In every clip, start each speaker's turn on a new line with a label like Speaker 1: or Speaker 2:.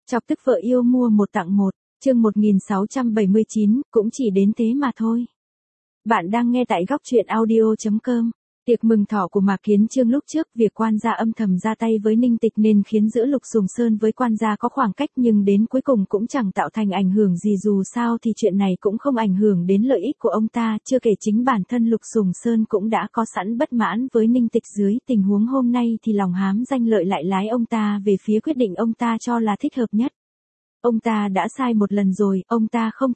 Speaker 1: Chọc tức vợ yêu mua một tặng một, chương 1679, cũng chỉ đến thế mà thôi. Bạn đang nghe tại góc truyện audio.com. Tiệc mừng thọ của Mạc Kiến Chương lúc trước, việc quan gia âm thầm ra tay với Ninh Tịch nên khiến giữa Lục Sùng Sơn với quan gia có khoảng cách, nhưng đến cuối cùng cũng chẳng tạo thành ảnh hưởng gì, dù sao thì chuyện này cũng không ảnh hưởng đến lợi ích của ông ta, chưa kể chính bản thân Lục Sùng Sơn cũng đã có sẵn bất mãn với Ninh Tịch, dưới tình huống hôm nay thì lòng hám danh lợi lại lái ông ta về phía quyết định ông ta cho là thích hợp nhất. Ông ta đã sai một lần rồi, ông ta không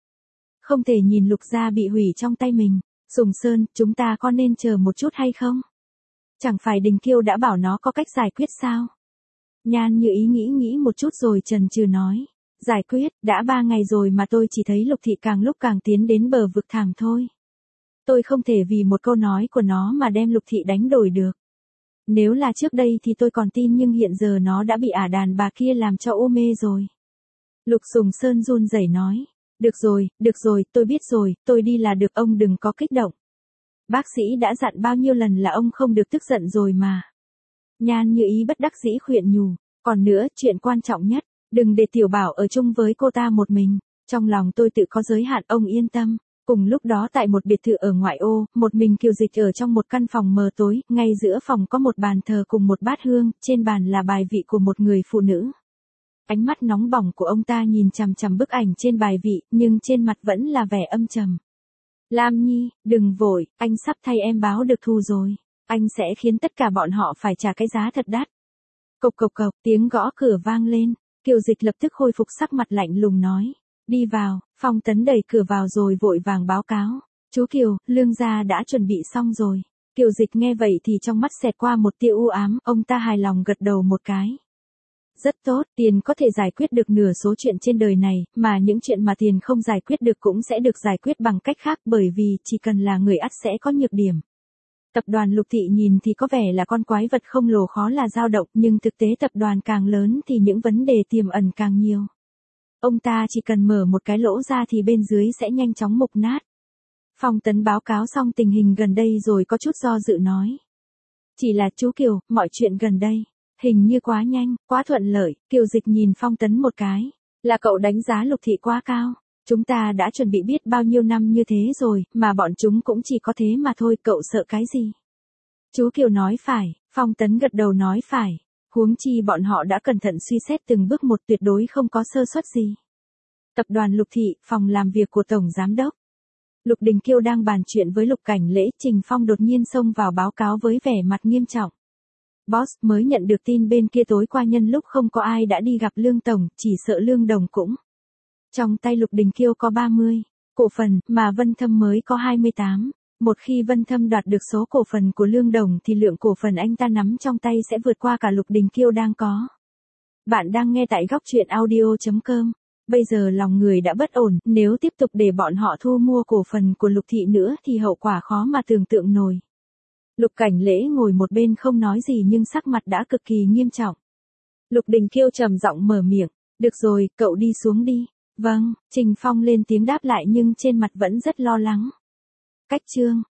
Speaker 1: thể nhìn Lục gia bị hủy trong tay mình. Sùng Sơn, chúng ta có nên chờ một chút hay không? Chẳng phải Đình Kiêu đã bảo nó có cách giải quyết sao? Nhan Như Ý nghĩ một chút rồi chần chừ nói. Giải quyết, đã 3 ngày rồi mà tôi chỉ thấy Lục thị càng lúc càng tiến đến bờ vực thảm thôi. Tôi không thể vì một câu nói của nó mà đem Lục thị đánh đổi được. Nếu là trước đây thì tôi còn tin, nhưng hiện giờ nó đã bị ả đàn bà kia làm cho u mê rồi. Lục Sùng Sơn run rẩy nói. Được rồi, tôi biết rồi, tôi đi là được, ông đừng có kích động. Bác sĩ đã dặn bao nhiêu lần là ông không được tức giận rồi mà. Nhan Như Ý bất đắc dĩ khuyên nhủ, còn nữa, chuyện quan trọng nhất, đừng để Tiểu Bảo ở chung với cô ta một mình, trong lòng tôi tự có giới hạn, ông yên tâm. Cùng lúc đó tại một biệt thự ở ngoại ô, một mình Kiều Dịch ở trong một căn phòng mờ tối, ngay giữa phòng có một bàn thờ cùng một bát hương, trên bàn là bài vị của một người phụ nữ. Ánh mắt nóng bỏng của ông ta nhìn chằm chằm bức ảnh trên bài vị, nhưng trên mặt vẫn là vẻ âm trầm. Lam Nhi, đừng vội, anh sắp thay em báo được thù rồi. Anh sẽ khiến tất cả bọn họ phải trả cái giá thật đắt. Cộc cộc cộc, tiếng gõ cửa vang lên. Kiều Dịch lập tức khôi phục sắc mặt lạnh lùng nói. Đi vào. Phong Tấn đẩy cửa vào rồi vội vàng báo cáo. Chú Kiều, lương gia đã chuẩn bị xong rồi. Kiều Dịch nghe vậy thì trong mắt xẹt qua một tia u ám, ông ta hài lòng gật đầu một cái. Rất tốt, tiền có thể giải quyết được nửa số chuyện trên đời này, mà những chuyện mà tiền không giải quyết được cũng sẽ được giải quyết bằng cách khác, bởi vì chỉ cần là người ắt sẽ có nhược điểm. Tập đoàn Lục thị nhìn thì có vẻ là con quái vật không lồ khó là dao động, nhưng thực tế tập đoàn càng lớn thì những vấn đề tiềm ẩn càng nhiều. Ông ta chỉ cần mở một cái lỗ ra thì bên dưới sẽ nhanh chóng mục nát. Phong Tấn báo cáo xong tình hình gần đây rồi có chút do dự nói. Chỉ là chú Kiều, mọi chuyện gần đây hình như quá nhanh, quá thuận lợi. Kiều Dịch nhìn Phong Tấn một cái. Là cậu đánh giá Lục thị quá cao. Chúng ta đã chuẩn bị biết bao nhiêu năm như thế rồi, mà bọn chúng cũng chỉ có thế mà thôi, cậu sợ cái gì? Chú Kiều nói phải, Phong Tấn gật đầu nói phải. Huống chi bọn họ đã cẩn thận suy xét từng bước một, tuyệt đối không có sơ suất gì. Tập đoàn Lục thị, phòng làm việc của Tổng Giám đốc. Lục Đình Kiêu đang bàn chuyện với Lục Cảnh Lễ, Trình Phong đột nhiên xông vào báo cáo với vẻ mặt nghiêm trọng. Boss, mới nhận được tin bên kia tối qua nhân lúc không có ai đã đi gặp Lương Tổng, chỉ sợ Lương Đồng cũng. Trong tay Lục Đình Kiêu có 30 cổ phần, mà Vân Thâm mới có 28. Một khi Vân Thâm đoạt được số cổ phần của Lương Đồng thì lượng cổ phần anh ta nắm trong tay sẽ vượt qua cả Lục Đình Kiêu đang có. Bạn đang nghe tại góc truyện audio.com. Bây giờ lòng người đã bất ổn, nếu tiếp tục để bọn họ thu mua cổ phần của Lục thị nữa thì hậu quả khó mà tưởng tượng nổi. Lục Cảnh Lễ ngồi một bên không nói gì nhưng sắc mặt đã cực kỳ nghiêm trọng. Lục Đình Kiêu trầm giọng mở miệng. Được rồi, cậu đi xuống đi. Vâng, Trình Phong lên tiếng đáp lại nhưng trên mặt vẫn rất lo lắng. Cách chương.